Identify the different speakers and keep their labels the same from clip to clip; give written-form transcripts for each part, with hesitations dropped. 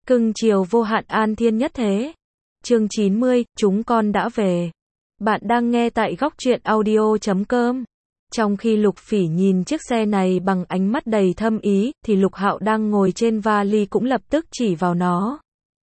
Speaker 1: Cưng chiều vô hạn an thiên nhất thế. Chương 90, chúng con đã về. Bạn đang nghe tại góc truyện audio.com. Trong khi Lục Phỉ nhìn chiếc xe này bằng ánh mắt đầy thâm ý, thì Lục Hạo đang ngồi trên vali cũng lập tức chỉ vào nó.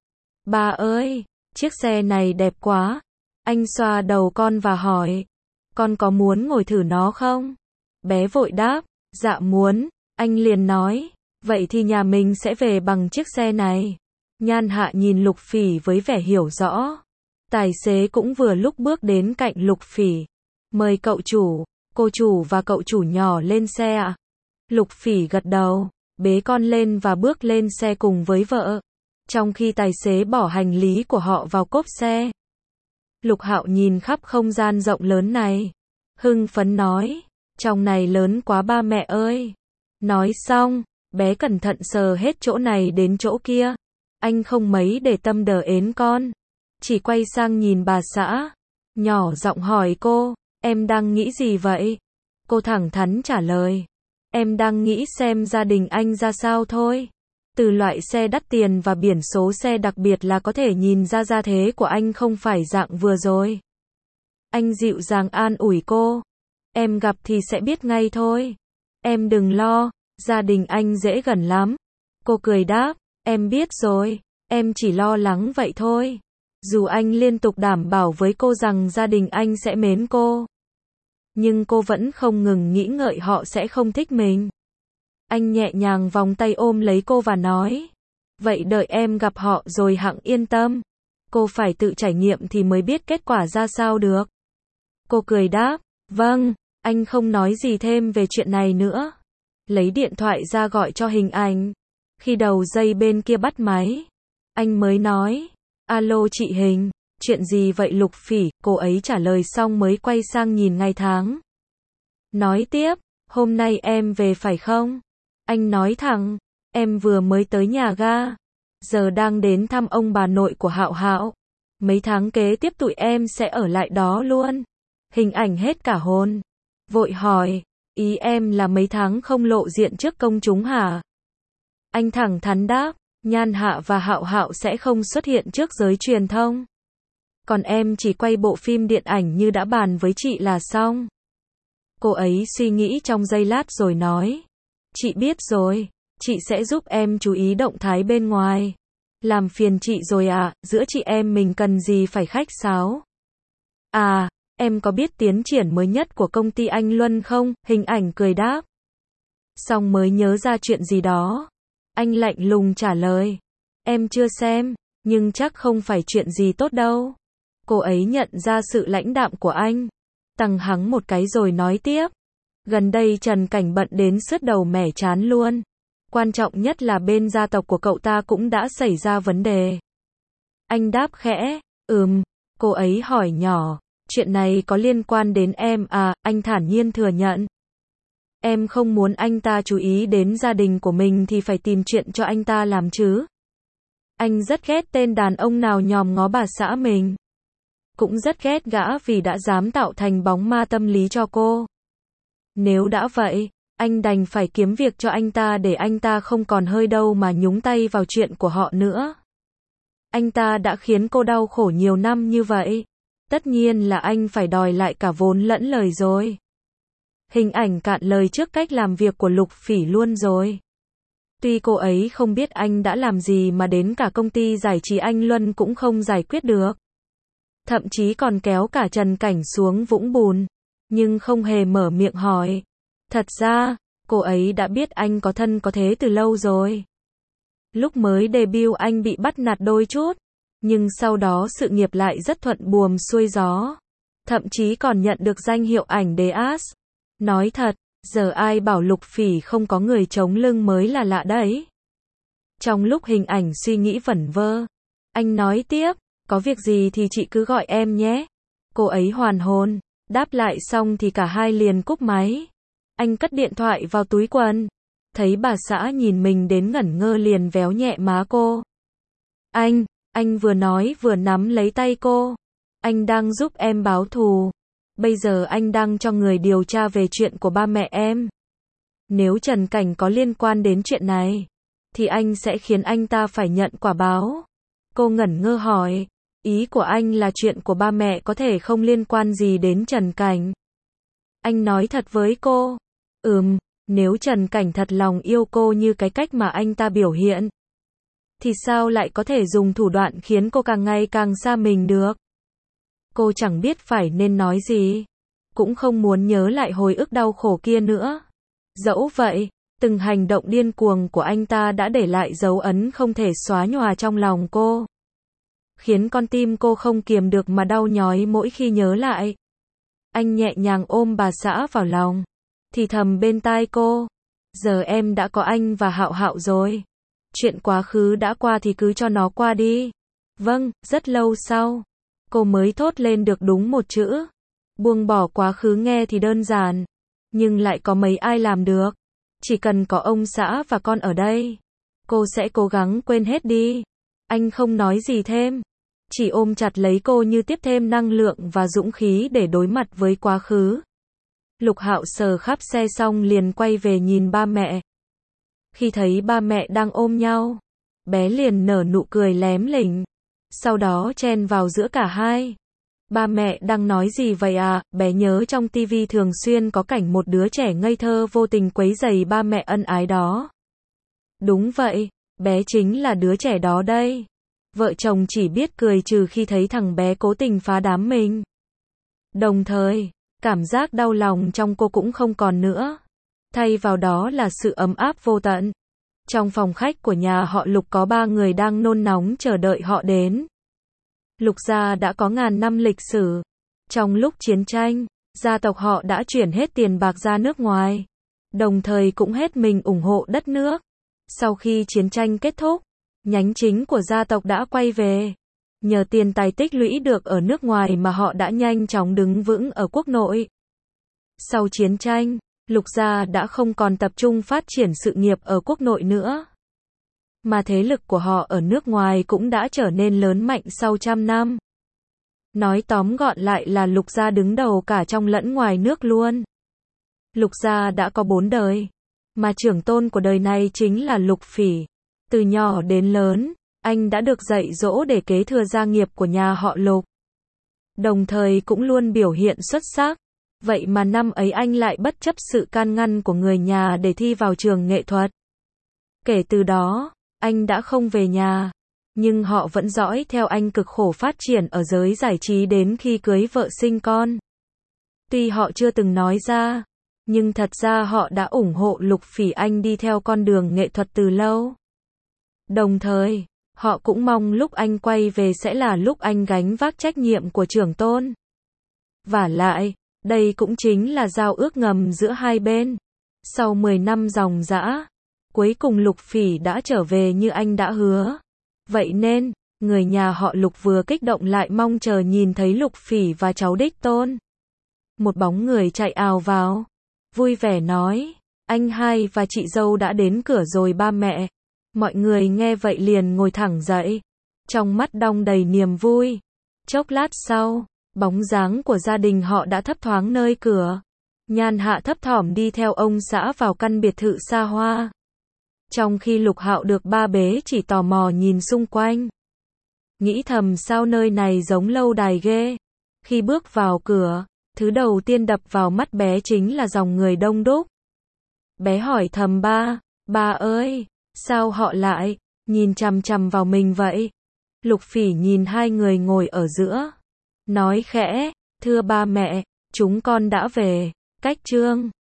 Speaker 1: Ba ơi, chiếc xe này đẹp quá. Anh xoa đầu con và hỏi, con có muốn ngồi thử nó không? Bé vội đáp, dạ muốn. Anh liền nói, vậy thì nhà mình sẽ về bằng chiếc xe này. Nhan Hạ nhìn Lục Phỉ với vẻ hiểu rõ. Tài xế cũng vừa lúc bước đến cạnh Lục Phỉ. Mời cậu chủ, cô chủ và cậu chủ nhỏ lên xe ạ. Lục Phỉ gật đầu, bế con lên và bước lên xe cùng với vợ. Trong khi tài xế bỏ hành lý của họ vào cốp xe. Lục Hạo nhìn khắp không gian rộng lớn này. Hưng phấn nói, trong này lớn quá ba mẹ ơi. Nói xong, bé cẩn thận sờ hết chỗ này đến chỗ kia. Anh không mấy để tâm đờ ến con. Chỉ quay sang nhìn bà xã. Nhỏ giọng hỏi cô, em đang nghĩ gì vậy? Cô thẳng thắn trả lời. Em đang nghĩ xem gia đình anh ra sao thôi. Từ loại xe đắt tiền và biển số xe đặc biệt là có thể nhìn ra gia thế của anh không phải dạng vừa rồi. Anh dịu dàng an ủi cô. Em gặp thì sẽ biết ngay thôi. Em đừng lo, gia đình anh dễ gần lắm. Cô cười đáp, em biết rồi, em chỉ lo lắng vậy thôi. Dù anh liên tục đảm bảo với cô rằng gia đình anh sẽ mến cô. Nhưng cô vẫn không ngừng nghĩ ngợi họ sẽ không thích mình. Anh nhẹ nhàng vòng tay ôm lấy cô và nói, vậy đợi em gặp họ rồi hẵng yên tâm. Cô phải tự trải nghiệm thì mới biết kết quả ra sao được. Cô cười đáp, vâng, anh không nói gì thêm về chuyện này nữa. Lấy điện thoại ra gọi cho Hình Ảnh. Khi đầu dây bên kia bắt máy, anh mới nói, alo chị Hình, chuyện gì vậy Lục Phỉ? Cô ấy trả lời xong mới quay sang nhìn ngày tháng. Nói tiếp, hôm nay em về phải không? Anh nói thẳng, em vừa mới tới nhà ga, giờ đang đến thăm ông bà nội của Hạo Hạo. Mấy tháng kế tiếp tụi em sẽ ở lại đó luôn. Hình Ảnh hết cả hồn, vội hỏi, ý em là mấy tháng không lộ diện trước công chúng hả? Anh thẳng thắn đáp, Nhan Hạ và Hạo Hạo sẽ không xuất hiện trước giới truyền thông. Còn em chỉ quay bộ phim điện ảnh như đã bàn với chị là xong. Cô ấy suy nghĩ trong giây lát rồi nói, chị biết rồi, chị sẽ giúp em chú ý động thái bên ngoài. Làm phiền chị rồi ạ, giữa chị em mình cần gì phải khách sáo. À, em có biết tiến triển mới nhất của công ty anh Luân không? Hình Ảnh cười đáp. Xong mới nhớ ra chuyện gì đó. Anh lạnh lùng trả lời, em chưa xem, nhưng chắc không phải chuyện gì tốt đâu. Cô ấy nhận ra sự lãnh đạm của anh, tằng hắng một cái rồi nói tiếp. Gần đây Trần Cảnh bận đến sứt đầu mẻ chán luôn. Quan trọng nhất là bên gia tộc của cậu ta cũng đã xảy ra vấn đề. Anh đáp khẽ, cô ấy hỏi nhỏ, chuyện này có liên quan đến em à? Anh thản nhiên thừa nhận. Em không muốn anh ta chú ý đến gia đình của mình thì phải tìm chuyện cho anh ta làm chứ. Anh rất ghét tên đàn ông nào nhòm ngó bà xã mình. Cũng rất ghét gã vì đã dám tạo thành bóng ma tâm lý cho cô. Nếu đã vậy, anh đành phải kiếm việc cho anh ta để anh ta không còn hơi đâu mà nhúng tay vào chuyện của họ nữa. Anh ta đã khiến cô đau khổ nhiều năm như vậy. Tất nhiên là anh phải đòi lại cả vốn lẫn lời rồi. Hình Ảnh cạn lời trước cách làm việc của Lục Phỉ luôn rồi. Tuy cô ấy không biết anh đã làm gì mà đến cả công ty giải trí anh Luân cũng không giải quyết được. Thậm chí còn kéo cả Trần Cảnh xuống vũng bùn. Nhưng không hề mở miệng hỏi. Thật ra, cô ấy đã biết anh có thân có thế từ lâu rồi. Lúc mới debut anh bị bắt nạt đôi chút. Nhưng sau đó sự nghiệp lại rất thuận buồm xuôi gió. Thậm chí còn nhận được danh hiệu ảnh đế As. Nói thật, giờ ai bảo Lục Phỉ không có người chống lưng mới là lạ đấy. Trong lúc Hình Ảnh suy nghĩ vẩn vơ, anh nói tiếp, có việc gì thì chị cứ gọi em nhé. Cô ấy hoàn hồn, đáp lại xong thì cả hai liền cúp máy. Anh cất điện thoại vào túi quần. Thấy bà xã nhìn mình đến ngẩn ngơ liền véo nhẹ má cô. Anh vừa nói vừa nắm lấy tay cô. Anh đang giúp em báo thù. Bây giờ anh đang cho người điều tra về chuyện của ba mẹ em. Nếu Trần Cảnh có liên quan đến chuyện này, thì anh sẽ khiến anh ta phải nhận quả báo. Cô ngẩn ngơ hỏi, ý của anh là chuyện của ba mẹ có thể không liên quan gì đến Trần Cảnh. Anh nói thật với cô. Nếu Trần Cảnh thật lòng yêu cô như cái cách mà anh ta biểu hiện, thì sao lại có thể dùng thủ đoạn khiến cô càng ngày càng xa mình được? Cô chẳng biết phải nên nói gì, cũng không muốn nhớ lại hồi ức đau khổ kia nữa. Dẫu vậy, từng hành động điên cuồng của anh ta đã để lại dấu ấn không thể xóa nhòa trong lòng cô, khiến con tim cô không kiềm được mà đau nhói mỗi khi nhớ lại. Anh nhẹ nhàng ôm bà xã vào lòng, thì thầm bên tai cô, giờ em đã có anh và Hạo Hạo rồi. Chuyện quá khứ đã qua thì cứ cho nó qua đi. Vâng, rất lâu sau, cô mới thốt lên được đúng một chữ. Buông bỏ quá khứ nghe thì đơn giản, nhưng lại có mấy ai làm được. Chỉ cần có ông xã và con ở đây, cô sẽ cố gắng quên hết đi. Anh không nói gì thêm, chỉ ôm chặt lấy cô như tiếp thêm năng lượng và dũng khí để đối mặt với quá khứ. Lục Hạo sờ khắp xe xong liền quay về nhìn ba mẹ. Khi thấy ba mẹ đang ôm nhau, bé liền nở nụ cười lém lỉnh, sau đó chen vào giữa cả hai. Ba mẹ đang nói gì vậy à? Bé nhớ trong tivi thường xuyên có cảnh một đứa trẻ ngây thơ vô tình quấy rầy ba mẹ ân ái đó. Đúng vậy, bé chính là đứa trẻ đó đây. Vợ chồng chỉ biết cười trừ khi thấy thằng bé cố tình phá đám mình. Đồng thời, cảm giác đau lòng trong cô cũng không còn nữa. Thay vào đó là sự ấm áp vô tận. Trong phòng khách của nhà họ Lục có 3 người đang nôn nóng chờ đợi họ đến. Lục gia đã có ngàn năm lịch sử. Trong lúc chiến tranh, gia tộc họ đã chuyển hết tiền bạc ra nước ngoài, đồng thời cũng hết mình ủng hộ đất nước. Sau khi chiến tranh kết thúc, nhánh chính của gia tộc đã quay về. Nhờ tiền tài tích lũy được ở nước ngoài mà họ đã nhanh chóng đứng vững ở quốc nội. Sau chiến tranh, Lục gia đã không còn tập trung phát triển sự nghiệp ở quốc nội nữa, mà thế lực của họ ở nước ngoài cũng đã trở nên lớn mạnh sau trăm năm. Nói tóm gọn lại là Lục gia đứng đầu cả trong lẫn ngoài nước luôn. Lục gia đã có 4 đời, mà trưởng tôn của đời này chính là Lục Phỉ. Từ nhỏ đến lớn, anh đã được dạy dỗ để kế thừa gia nghiệp của nhà họ Lục, đồng thời cũng luôn biểu hiện xuất sắc. Vậy mà năm ấy anh lại bất chấp sự can ngăn của người nhà để thi vào trường nghệ thuật. Kể từ đó, anh đã không về nhà, nhưng họ vẫn dõi theo anh cực khổ phát triển ở giới giải trí đến khi cưới vợ sinh con. Tuy họ chưa từng nói ra, nhưng thật ra họ đã ủng hộ Lục Phỉ anh đi theo con đường nghệ thuật từ lâu. Đồng thời, họ cũng mong lúc anh quay về sẽ là lúc anh gánh vác trách nhiệm của trưởng tôn. Vả lại, đây cũng chính là giao ước ngầm giữa hai bên. Sau 10 năm ròng rã, cuối cùng Lục Phỉ đã trở về như anh đã hứa. Vậy nên, người nhà họ Lục vừa kích động lại mong chờ nhìn thấy Lục Phỉ và cháu đích tôn. Một bóng người chạy ào vào, vui vẻ nói, anh hai và chị dâu đã đến cửa rồi ba mẹ. Mọi người nghe vậy liền ngồi thẳng dậy, trong mắt đong đầy niềm vui. Chốc lát sau, bóng dáng của gia đình họ đã thấp thoáng nơi cửa. Nhan Hạ thấp thỏm đi theo ông xã vào căn biệt thự xa hoa. Trong khi Lục Hạo được ba bế chỉ tò mò nhìn xung quanh, nghĩ thầm sao nơi này giống lâu đài ghê. Khi bước vào cửa, thứ đầu tiên đập vào mắt bé chính là dòng người đông đúc. Bé hỏi thầm ba ơi, sao họ lại nhìn chằm chằm vào mình vậy? Lục Phỉ nhìn hai người ngồi ở giữa, nói khẽ, thưa ba mẹ, chúng con đã về. Cách chương